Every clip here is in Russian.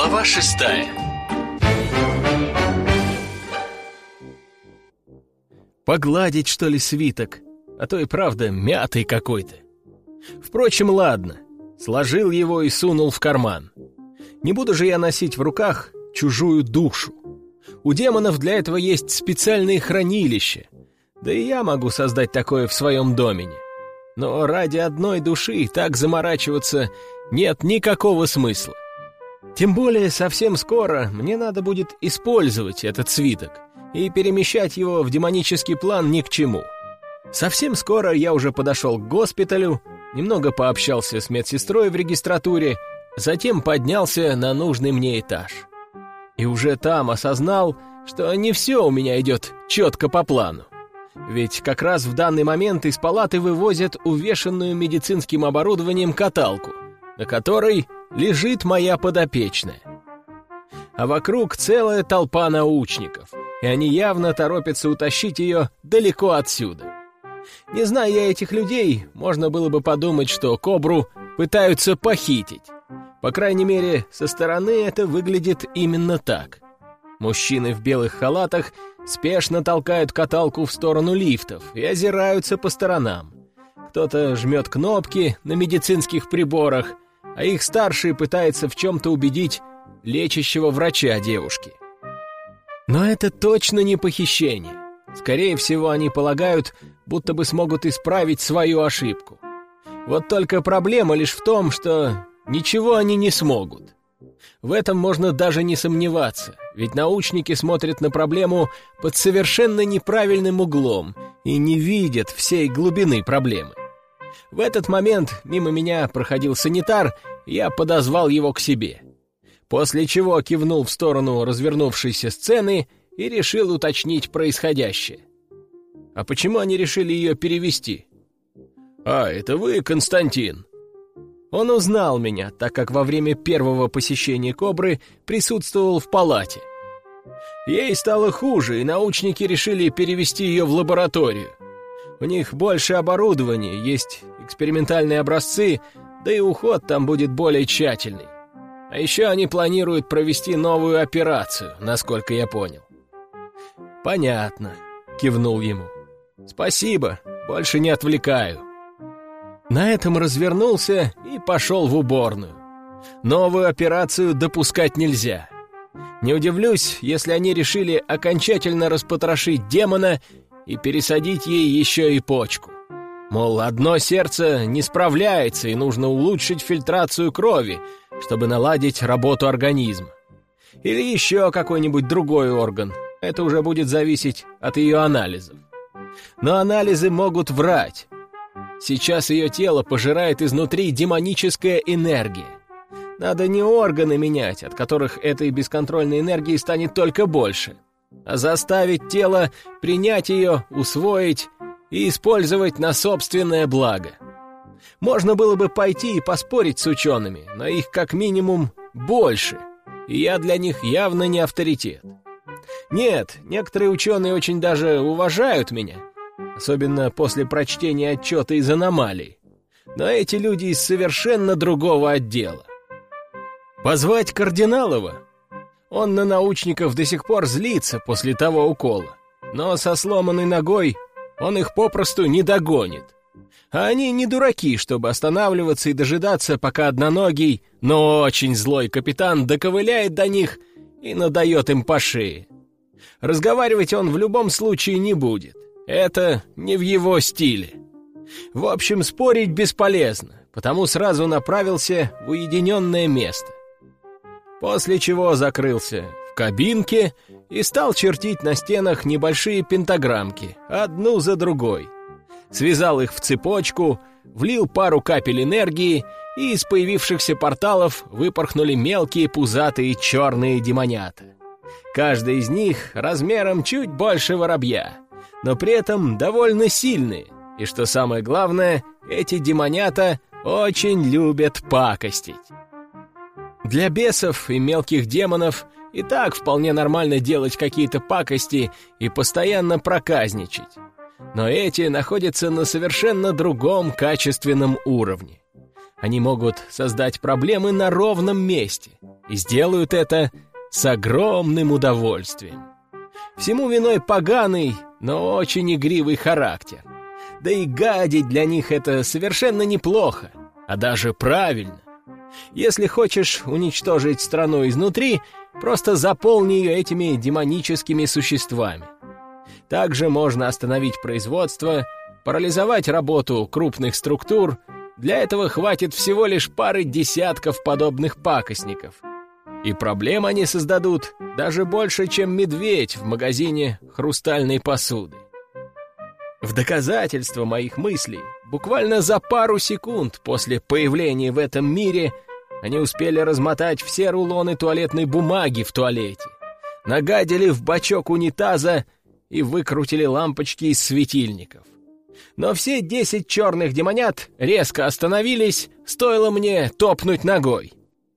Глава 6. Погладить, что ли, свиток, а то и правда мятый какой-то. Впрочем, ладно, сложил его и сунул в карман. Не буду же я носить в руках чужую душу. У демонов для этого есть специальные хранилища, да и я могу создать такое в своем домене. Но ради одной души так заморачиваться нет никакого смысла. Тем более совсем скоро мне надо будет использовать этот свиток, и перемещать его в демонический план ни к чему. Совсем скоро я уже подошел к госпиталю, немного пообщался с медсестрой в регистратуре, затем поднялся на нужный мне этаж. И уже там осознал, что не все у меня идет четко по плану. Ведь как раз в данный момент из палаты вывозят увешанную медицинским оборудованием каталку, на которой лежит моя подопечная. А вокруг целая толпа научников, и они явно торопятся утащить ее далеко отсюда. Не зная я этих людей, можно было бы подумать, что кобру пытаются похитить. По крайней мере, со стороны это выглядит именно так. Мужчины в белых халатах спешно толкают каталку в сторону лифтов и озираются по сторонам. Кто-то жмет кнопки на медицинских приборах, а их старший пытается в чем-то убедить лечащего врача девушки. Но это точно не похищение. Скорее всего, они полагают, будто бы смогут исправить свою ошибку. Вот только проблема лишь в том, что ничего они не смогут. В этом можно даже не сомневаться, ведь научники смотрят на проблему под совершенно неправильным углом и не видят всей глубины проблемы. В этот момент мимо меня проходил санитар, и я подозвал его к себе. После чего кивнул в сторону развернувшейся сцены и решил уточнить происходящее. А почему они решили ее перевести? «А, это вы, Константин?» Он узнал меня, так как во время первого посещения кобры присутствовал в палате. Ей стало хуже, и научники решили перевести ее в лабораторию. У них больше оборудования, есть экспериментальные образцы, да и уход там будет более тщательный. А еще они планируют провести новую операцию, насколько я понял. «Понятно», — кивнул ему. «Спасибо, больше не отвлекаю». На этом развернулся и пошел в уборную. Новую операцию допускать нельзя. Не удивлюсь, если они решили окончательно распотрошить демона и пересадить ей еще и почку. Мол, одно сердце не справляется, и нужно улучшить фильтрацию крови, чтобы наладить работу организма. Или еще какой-нибудь другой орган. Это уже будет зависеть от ее анализов. Но анализы могут врать. Сейчас ее тело пожирает изнутри демоническая энергия. Надо не органы менять, от которых этой бесконтрольной энергии станет только больше, а заставить тело принять ее, усвоить и использовать на собственное благо. Можно было бы пойти и поспорить с учеными, но их как минимум больше, и я для них явно не авторитет. Нет, некоторые ученые очень даже уважают меня, особенно после прочтения отчета из аномалий. Но эти люди из совершенно другого отдела. Позвать Кардиналова? Он на научников до сих пор злится после того укола, но со сломанной ногой он их попросту не догонит. А они не дураки, чтобы останавливаться и дожидаться, пока одноногий, но очень злой капитан доковыляет до них и надает им по шее. Разговаривать он в любом случае не будет. Это не в его стиле. В общем, спорить бесполезно, потому сразу направился в уединенное место. После чего закрылся в кабинке и стал чертить на стенах небольшие пентаграммки, одну за другой. Связал их в цепочку, влил пару капель энергии, и из появившихся порталов выпорхнули мелкие пузатые черные демонята. Каждый из них размером чуть больше воробья, но при этом довольно сильные. И что самое главное, эти демонята очень любят пакостить. Для бесов и мелких демонов и так вполне нормально делать какие-то пакости и постоянно проказничать. Но эти находятся на совершенно другом качественном уровне. Они могут создать проблемы на ровном месте, и сделают это с огромным удовольствием. Всему виной поганый, но очень игривый характер. Да и гадить для них это совершенно неплохо, а даже правильно. Если хочешь уничтожить страну изнутри, просто заполни ее этими демоническими существами. Также можно остановить производство, парализовать работу крупных структур. Для этого хватит всего лишь пары десятков подобных пакостников. И проблем они создадут даже больше, чем медведь в магазине хрустальной посуды. В доказательство моих мыслей, буквально за пару секунд после появления в этом мире, они успели размотать все рулоны туалетной бумаги в туалете, нагадили в бачок унитаза и выкрутили лампочки из светильников. Но все 10 черных демонят резко остановились, стоило мне топнуть ногой.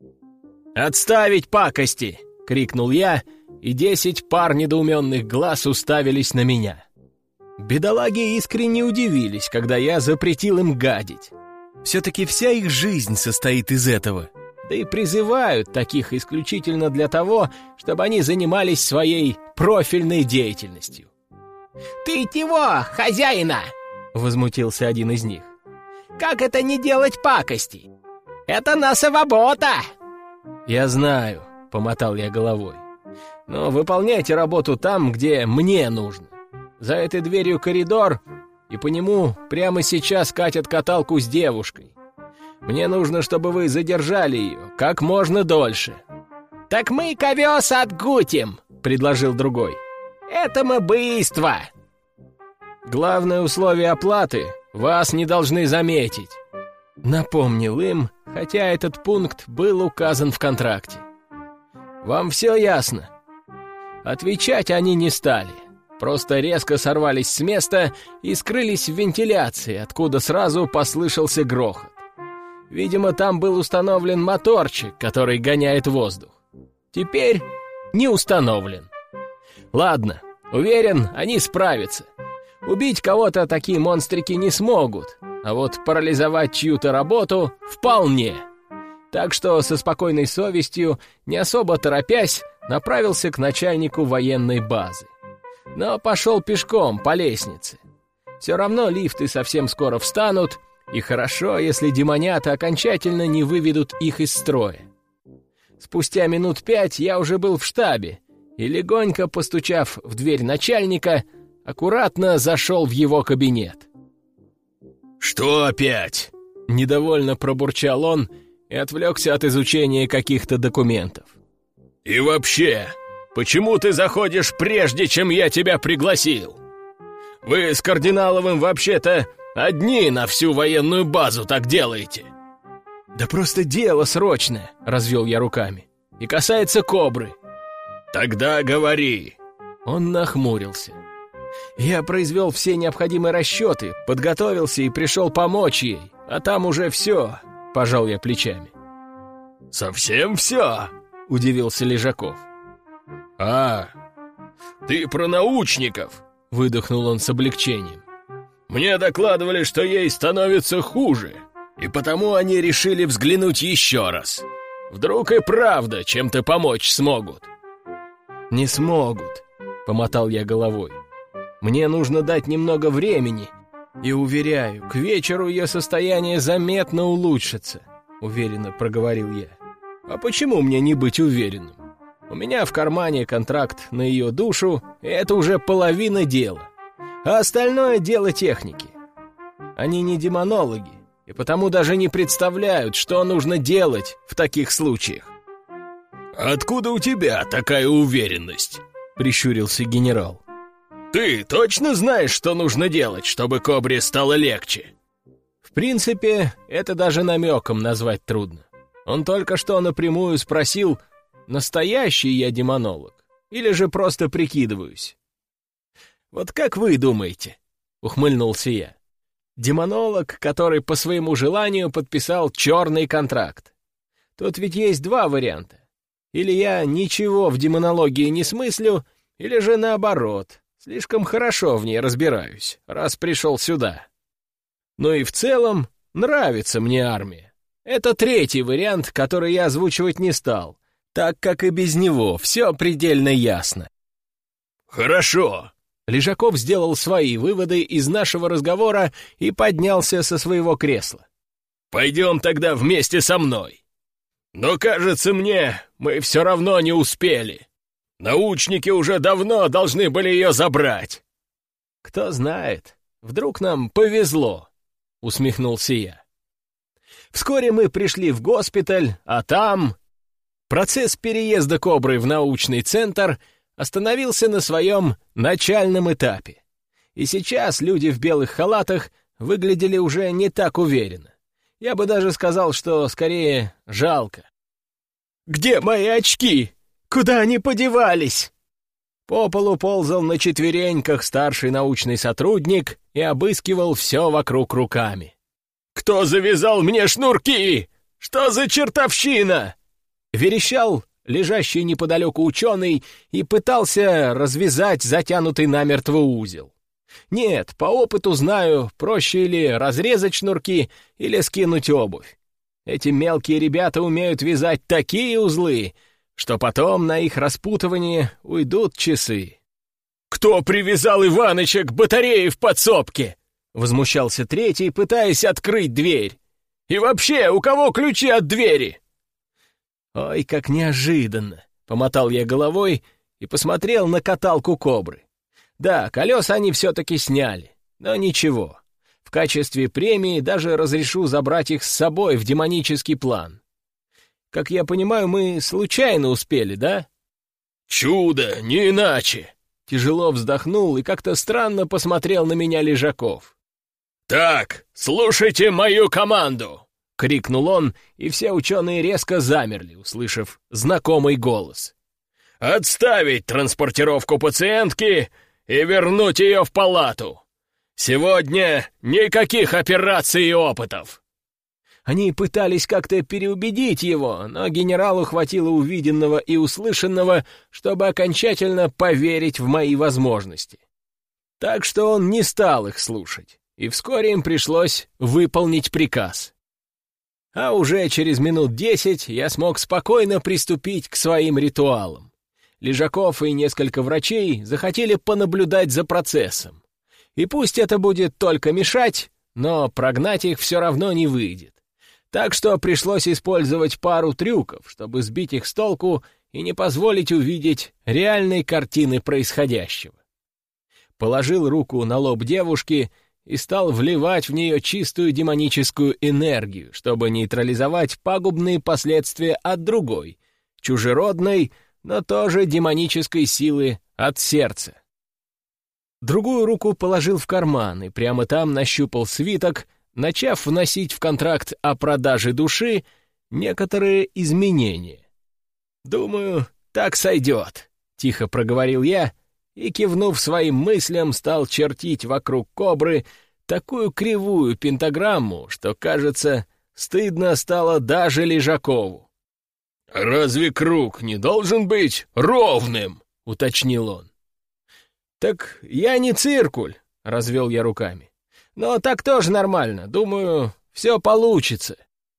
«Отставить пакости!» — крикнул я, и 10 пар недоуменных глаз уставились на меня. Бедолаги искренне удивились, когда я запретил им гадить. Все-таки вся их жизнь состоит из этого. Да и призывают таких исключительно для того, чтобы они занимались своей профильной деятельностью. «Ты чего, хозяина?» — возмутился один из них. «Как это не делать пакости? Это наша работа!» «Я знаю», — помотал я головой. «Но выполняйте работу там, где мне нужно. За этой дверью коридор, и по нему прямо сейчас катят каталку с девушкой. Мне нужно, чтобы вы задержали ее как можно дольше». «Так мы ковес отгутим», — предложил другой. «Это мы быстро». «Главное условие оплаты — вас не должны заметить», — напомнил им, хотя этот пункт был указан в контракте. «Вам все ясно?» Отвечать они не стали. Просто резко сорвались с места и скрылись в вентиляции, откуда сразу послышался грохот. Видимо, там был установлен моторчик, который гоняет воздух. Теперь не установлен. Ладно, уверен, они справятся. Убить кого-то такие монстрики не смогут, а вот парализовать чью-то работу вполне. Так что со спокойной совестью, не особо торопясь, направился к начальнику военной базы. Но пошел пешком по лестнице. Все равно лифты совсем скоро встанут, и хорошо, если демонята окончательно не выведут их из строя. Спустя минут 5 я уже был в штабе, и, легонько постучав в дверь начальника, аккуратно зашел в его кабинет. «Что опять?» — недовольно пробурчал он и отвлекся от изучения каких-то документов. «И вообще, почему ты заходишь прежде, чем я тебя пригласил? Вы с Кардиналовым вообще-то одни на всю военную базу так делаете». «Да просто дело срочное», — развел я руками, — «и касается Кобры». «Тогда говори». Он нахмурился. Я произвел все необходимые расчеты, подготовился и пришел помочь ей, а там уже все, — пожал я плечами. «Совсем все?» — удивился Лежаков. «А, ты про научников?» — выдохнул он с облегчением. «Мне докладывали, что ей становится хуже, и потому они решили взглянуть еще раз. Вдруг и правда чем-то помочь смогут». «Не смогут», — помотал я головой. «Мне нужно дать немного времени, и, уверяю, к вечеру ее состояние заметно улучшится», — уверенно проговорил я. «А почему мне не быть уверенным? У меня в кармане контракт на ее душу, и это уже половина дела. А остальное — дело техники. Они не демонологи, и потому даже не представляют, что нужно делать в таких случаях». «Откуда у тебя такая уверенность?» — прищурился генерал. «Ты точно знаешь, что нужно делать, чтобы Кобре стало легче?» В принципе, это даже намеком назвать трудно. Он только что напрямую спросил, настоящий я демонолог или же просто прикидываюсь. «Вот как вы думаете?» — ухмыльнулся я. «Демонолог, который по своему желанию подписал черный контракт. Тут ведь есть два варианта. Или я ничего в демонологии не смыслю, или же наоборот, слишком хорошо в ней разбираюсь, раз пришел сюда. Ну и в целом нравится мне армия. Это третий вариант, который я озвучивать не стал, так как и без него все предельно ясно. «Хорошо!» Лежаков сделал свои выводы из нашего разговора и поднялся со своего кресла. «Пойдем тогда вместе со мной. Но, кажется мне, мы все равно не успели. Научники уже давно должны были ее забрать». «Кто знает, вдруг нам повезло», — усмехнулся я. Вскоре мы пришли в госпиталь, а там... Процесс переезда «Кобры» в научный центр остановился на своем начальном этапе. И сейчас люди в белых халатах выглядели уже не так уверенно. Я бы даже сказал, что скорее жалко. «Где мои очки? Куда они подевались?» По полу ползал на четвереньках старший научный сотрудник и обыскивал все вокруг руками. «Кто завязал мне шнурки? Что за чертовщина?» Верещал лежащий неподалеку ученый и пытался развязать затянутый намертво узел. Нет, по опыту знаю, проще или разрезать шнурки, или скинуть обувь. Эти мелкие ребята умеют вязать такие узлы, что потом на их распутывание уйдут часы. «Кто привязал Иваныча к батарее в подсобке?» — возмущался третий, пытаясь открыть дверь. «И вообще, у кого ключи от двери?» «Ой, как неожиданно!» — помотал я головой и посмотрел на каталку «Кобры». Да, колеса они все-таки сняли, но ничего. В качестве премии даже разрешу забрать их с собой в демонический план. Как я понимаю, мы случайно успели, да? «Чудо, не иначе!» Тяжело вздохнул и как-то странно посмотрел на меня Лежаков. «Так, слушайте мою команду!» — крикнул он, и все ученые резко замерли, услышав знакомый голос. «Отставить транспортировку пациентки и вернуть ее в палату! Сегодня никаких операций и опытов!» Они пытались как-то переубедить его, но генералу хватило увиденного и услышанного, чтобы окончательно поверить в мои возможности. Так что он не стал их слушать, и вскоре им пришлось выполнить приказ. А уже через минут 10 я смог спокойно приступить к своим ритуалам. Лежаков и несколько врачей захотели понаблюдать за процессом. И пусть это будет только мешать, но прогнать их все равно не выйдет. Так что пришлось использовать пару трюков, чтобы сбить их с толку и не позволить увидеть реальной картины происходящего. Положил руку на лоб девушки и стал вливать в нее чистую демоническую энергию, чтобы нейтрализовать пагубные последствия от другой, чужеродной, но тоже демонической силы от сердца. Другую руку положил в карман и прямо там нащупал свиток, начав вносить в контракт о продаже души некоторые изменения. «Думаю, так сойдет», — тихо проговорил я, и, кивнув своим мыслям, стал чертить вокруг «Кобры» такую кривую пентаграмму, что, кажется, стыдно стало даже Лежакову. «Разве круг не должен быть ровным?» — уточнил он. «Так я не циркуль», — развел я руками. «Но так тоже нормально. Думаю, все получится».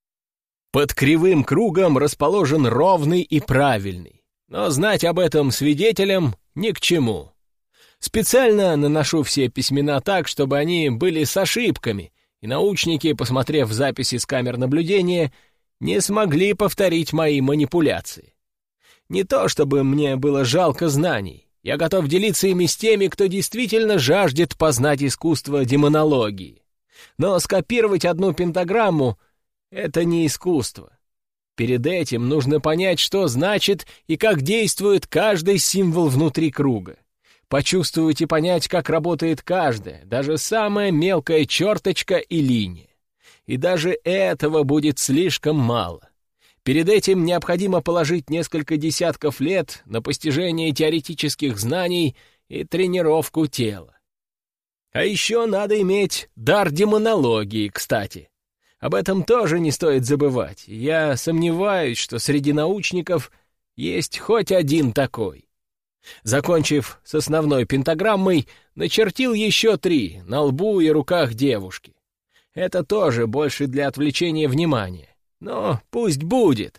Под кривым кругом расположен ровный и правильный, но знать об этом свидетелям ни к чему. Специально наношу все письмена так, чтобы они были с ошибками, и научники, посмотрев записи с камер наблюдения, не смогли повторить мои манипуляции. Не то чтобы мне было жалко знаний. Я готов делиться ими с теми, кто действительно жаждет познать искусство демонологии. Но скопировать одну пентаграмму — это не искусство. Перед этим нужно понять, что значит и как действует каждый символ внутри круга. Почувствовать и понять, как работает каждая, даже самая мелкая черточка и линия. И даже этого будет слишком мало. Перед этим необходимо положить несколько десятков лет на постижение теоретических знаний и тренировку тела. А еще надо иметь дар демонологии, кстати. Об этом тоже не стоит забывать. Я сомневаюсь, что среди научников есть хоть один такой. Закончив с основной пентаграммой, начертил еще 3 на лбу и руках девушки. Это тоже больше для отвлечения внимания. Но пусть будет.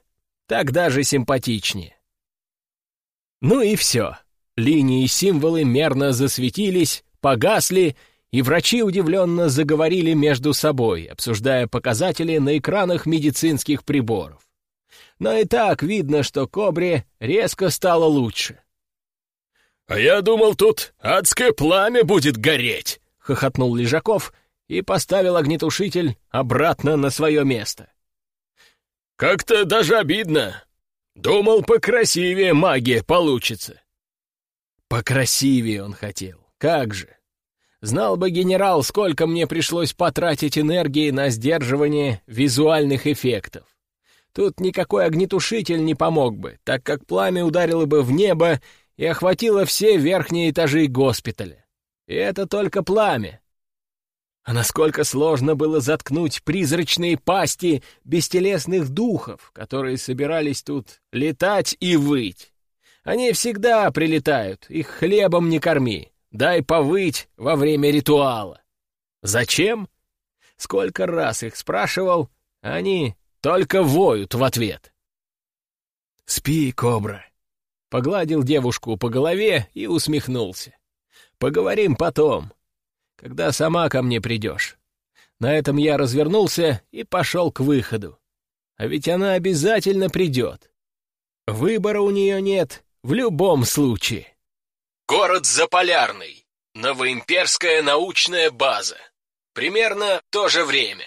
Так даже симпатичнее. Ну и все. Линии и символы мерно засветились, погасли, и врачи удивленно заговорили между собой, обсуждая показатели на экранах медицинских приборов. Но и так видно, что Кобре резко стало лучше. «А я думал, тут адское пламя будет гореть!» — хохотнул Лежаков и поставил огнетушитель обратно на свое место. «Как-то даже обидно. Думал, покрасивее магия получится». Покрасивее он хотел. Как же! Знал бы генерал, сколько мне пришлось потратить энергии на сдерживание визуальных эффектов. Тут никакой огнетушитель не помог бы, так как пламя ударило бы в небо и охватило все верхние этажи госпиталя. И это только пламя. А насколько сложно было заткнуть призрачные пасти бестелесных духов, которые собирались тут летать и выть. Они всегда прилетают, их хлебом не корми, дай повыть во время ритуала. Зачем? Сколько раз их спрашивал, они только воют в ответ. «Спи, Кобра», — погладил девушку по голове и усмехнулся. «Поговорим потом, когда сама ко мне придешь». На этом я развернулся и пошел к выходу. А ведь она обязательно придет. Выбора у нее нет в любом случае. Город Заполярный. Новоимперская научная база. Примерно то же время.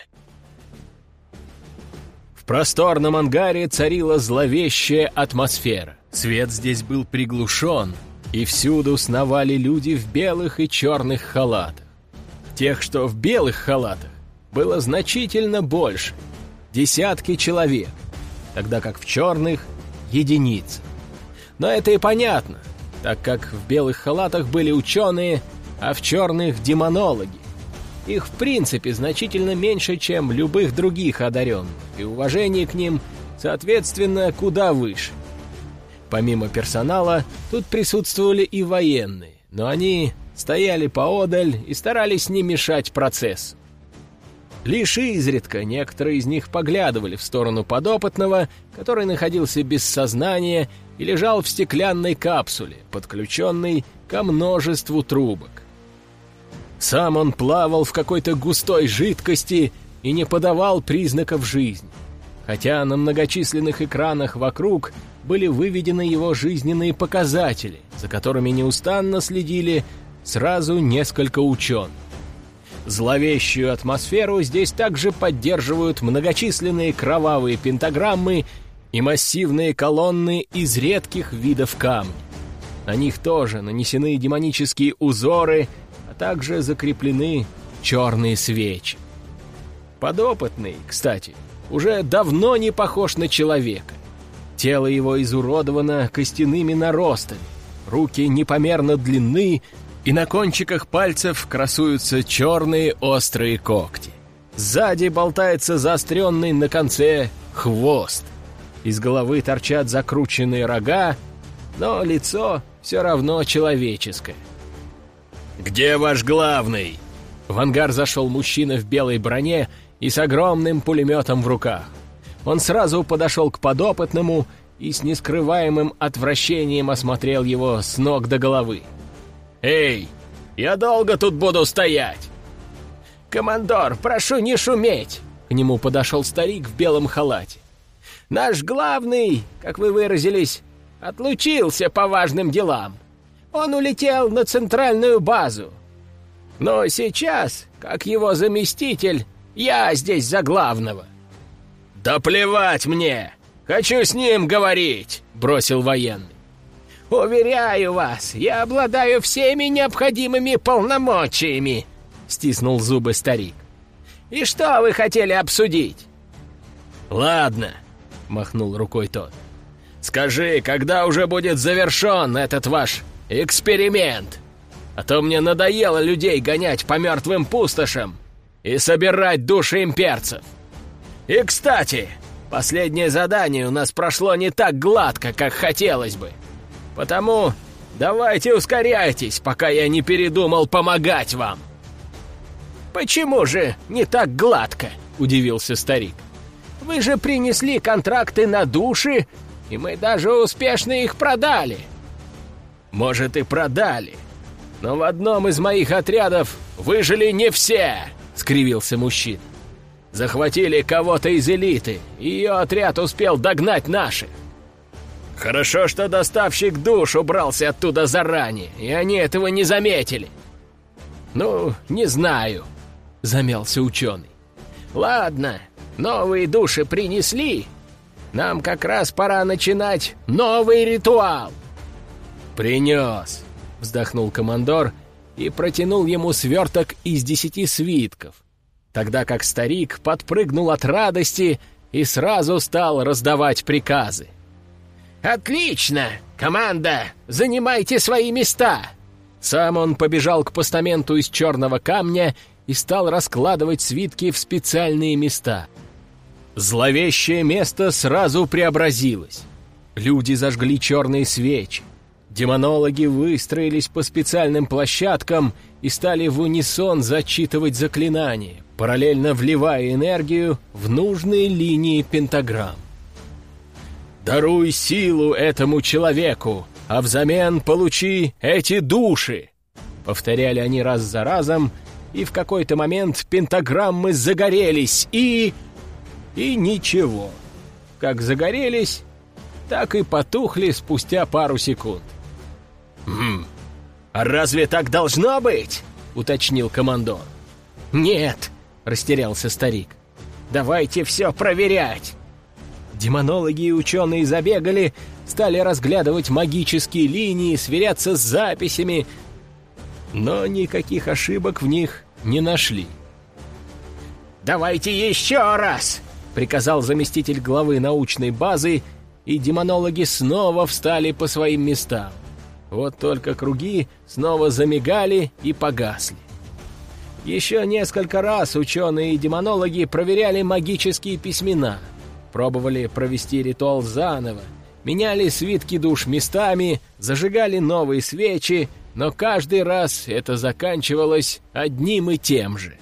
В просторном ангаре царила зловещая атмосфера. Свет здесь был приглушен, и всюду сновали люди в белых и черных халатах. Тех, что в белых халатах, было значительно больше. Десятки человек, тогда как в черных — единицы. Но это и понятно, так как в белых халатах были ученые, а в черных — демонологи. Их в принципе значительно меньше, чем любых других одаренных, и уважение к ним, соответственно, куда выше. Помимо персонала, тут присутствовали и военные, но они стояли поодаль и старались не мешать процессу. Лишь изредка некоторые из них поглядывали в сторону подопытного, который находился без сознания и лежал в стеклянной капсуле, подключенной ко множеству трубок. Сам он плавал в какой-то густой жидкости и не подавал признаков жизни, хотя на многочисленных экранах вокруг были выведены его жизненные показатели, за которыми неустанно следили сразу несколько ученых. Зловещую атмосферу здесь также поддерживают многочисленные кровавые пентаграммы и массивные колонны из редких видов камня. На них тоже нанесены демонические узоры, а также закреплены черные свечи. Подопытный, кстати, уже давно не похож на человека. Тело его изуродовано костяными наростами, руки непомерно длинны, и на кончиках пальцев красуются черные острые когти. Сзади болтается заостренный на конце хвост. Из головы торчат закрученные рога, но лицо все равно человеческое. «Где ваш главный?» В ангар зашел мужчина в белой броне и с огромным пулеметом в руках. Он сразу подошел к подопытному и с нескрываемым отвращением осмотрел его с ног до головы. «Эй, я долго тут буду стоять!» «Командор, прошу не шуметь!» К нему подошел старик в белом халате. «Наш главный, как вы выразились, отлучился по важным делам. Он улетел на центральную базу. Но сейчас, как его заместитель, я здесь за главного». «Да плевать мне! Хочу с ним говорить!» — бросил военный. «Уверяю вас, я обладаю всеми необходимыми полномочиями!» — стиснул зубы старик. «И что вы хотели обсудить?» «Ладно», — махнул рукой тот. «Скажи, когда уже будет завершен этот ваш эксперимент? А то мне надоело людей гонять по мертвым пустошам и собирать души имперцев. И, кстати, последнее задание у нас прошло не так гладко, как хотелось бы. Потому давайте ускоряйтесь, пока я не передумал помогать вам». «Почему же не так гладко?» — удивился старик. Вы же принесли контракты на души, и мы даже успешно их продали». «Может, и продали, но в одном из моих отрядов выжили не все», — скривился мужчина. «Захватили кого-то из элиты, и ее отряд успел догнать наших. Хорошо, что доставщик душ убрался оттуда заранее, и они этого не заметили». «Ну, не знаю», — замялся ученый. «Ладно, новые души принесли. Нам как раз пора начинать новый ритуал». «Принес», — вздохнул командор и протянул ему сверток из 10 свитков, тогда как старик подпрыгнул от радости и сразу стал раздавать приказы. «Отлично! Команда, занимайте свои места!» Сам он побежал к постаменту из черного камня и стал раскладывать свитки в специальные места. Зловещее место сразу преобразилось. Люди зажгли черные свечи. Демонологи выстроились по специальным площадкам и стали в унисон зачитывать заклинания, параллельно вливая энергию в нужные линии пентаграмм. «Даруй силу этому человеку, а взамен получи эти души!» Повторяли они раз за разом, и в какой-то момент пентаграммы загорелись, и ничего. Как загорелись, так и потухли спустя пару секунд. «А разве так должно быть?» — уточнил командор. «Нет», — растерялся старик. «Давайте все проверять». Демонологи и ученые забегали, стали разглядывать магические линии, сверяться с записями, но никаких ошибок в них не нашли. «Давайте еще раз!» — приказал заместитель главы научной базы, и демонологи снова встали по своим местам. Вот только круги снова замигали и погасли. Еще несколько раз ученые и демонологи проверяли магические письмена, пробовали провести ритуал заново, меняли свитки душ местами, зажигали новые свечи, но каждый раз это заканчивалось одним и тем же.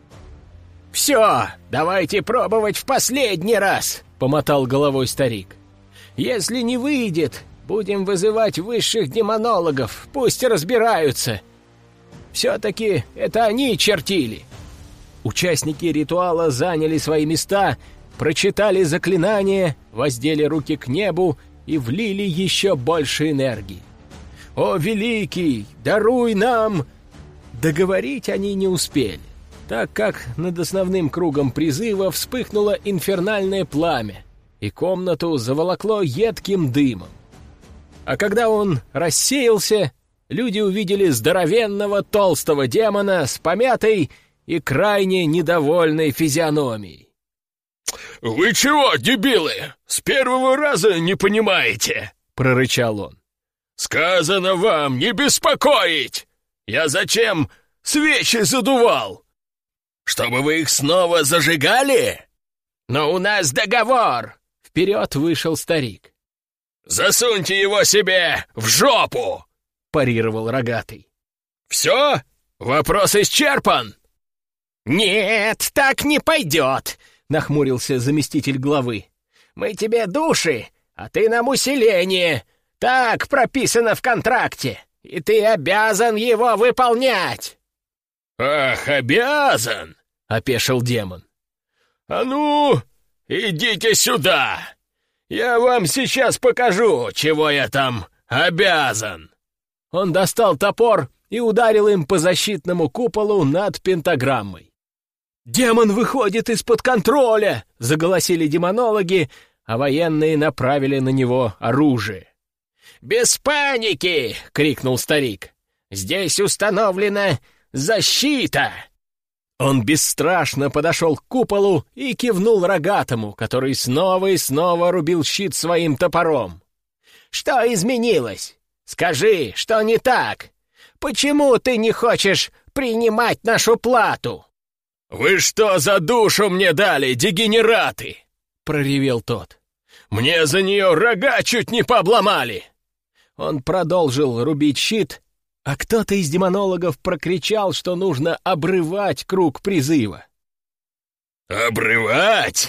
«Все, давайте пробовать в последний раз!» — помотал головой старик. «Если не выйдет, будем вызывать высших демонологов, пусть разбираются. Все-таки это они чертили». Участники ритуала заняли свои места, прочитали заклинание, воздели руки к небу и влили еще больше энергии. «О, Великий, даруй нам!» Договорить они не успели, так как над основным кругом призыва вспыхнуло инфернальное пламя, и комнату заволокло едким дымом. А когда он рассеялся, люди увидели здоровенного толстого демона с помятой и крайне недовольной физиономией. «Вы чего, дебилы, с первого раза не понимаете?» — прорычал он. «Сказано вам не беспокоить! Я зачем свечи задувал? Чтобы вы их снова зажигали?» «Но у нас договор!» — вперед вышел старик. «Засуньте его себе в жопу!» — парировал рогатый. «Все? Вопрос исчерпан?» «Нет, так не пойдет!» — нахмурился заместитель главы. «Мы тебе души, а ты нам усиление. Так прописано в контракте, и ты обязан его выполнять!» «Ах, обязан!» — опешил демон. «А ну, идите сюда! Я вам сейчас покажу, чего я там обязан!» Он достал топор и ударил им по защитному куполу над пентаграммой. «Демон выходит из-под контроля!» — заголосили демонологи, а военные направили на него оружие. «Без паники!» — крикнул старик. «Здесь установлена защита!» Он бесстрашно подошел к куполу и кивнул рогатому, который снова и снова рубил щит своим топором. «Что изменилось? Скажи, что не так? Почему ты не хочешь принимать нашу плату?» «Вы что за душу мне дали, дегенераты?» — проревел тот. «Мне за нее рога чуть не пообломали!» Он продолжил рубить щит, а кто-то из демонологов прокричал, что нужно обрывать круг призыва. «Обрывать?» —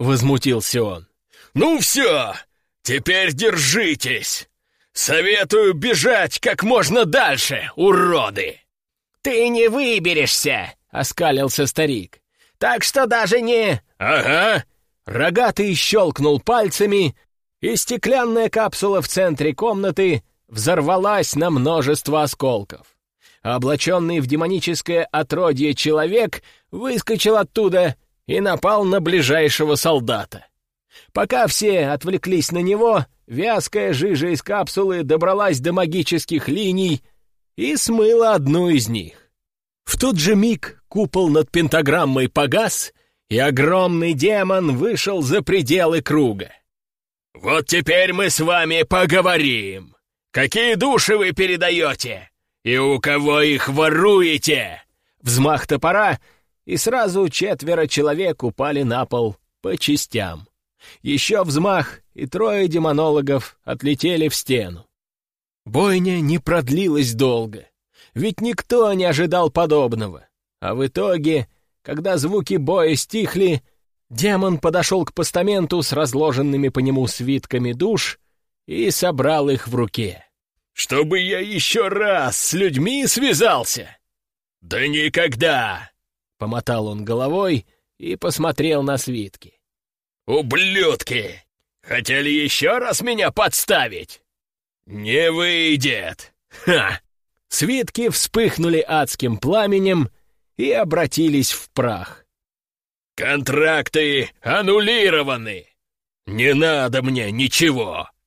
возмутился он. «Ну все, теперь держитесь! Советую бежать как можно дальше, уроды!» «Ты не выберешься!» — оскалился старик. «Так что даже не...» «Ага!» Рогатый щелкнул пальцами, и стеклянная капсула в центре комнаты взорвалась на множество осколков. Облаченный в демоническое отродье человек выскочил оттуда и напал на ближайшего солдата. Пока все отвлеклись на него, вязкая жижа из капсулы добралась до магических линий и смыла одну из них. В тот же миг купол над пентаграммой погас, и огромный демон вышел за пределы круга. «Вот теперь мы с вами поговорим. Какие души вы передаете? И у кого их воруете?» Взмах топора, и сразу 4 человек упали на пол по частям. Еще взмах, и 3 демонологов отлетели в стену. Бойня не продлилась долго, ведь никто не ожидал подобного. А в итоге, когда звуки боя стихли, демон подошел к постаменту с разложенными по нему свитками душ и собрал их в руке. «Чтобы я еще раз с людьми связался? Да никогда!» — помотал он головой и посмотрел на свитки. «Ублюдки! Хотели еще раз меня подставить? Не выйдет! Ха!» Свитки вспыхнули адским пламенем и обратились в прах. «Контракты аннулированы! Не надо мне ничего!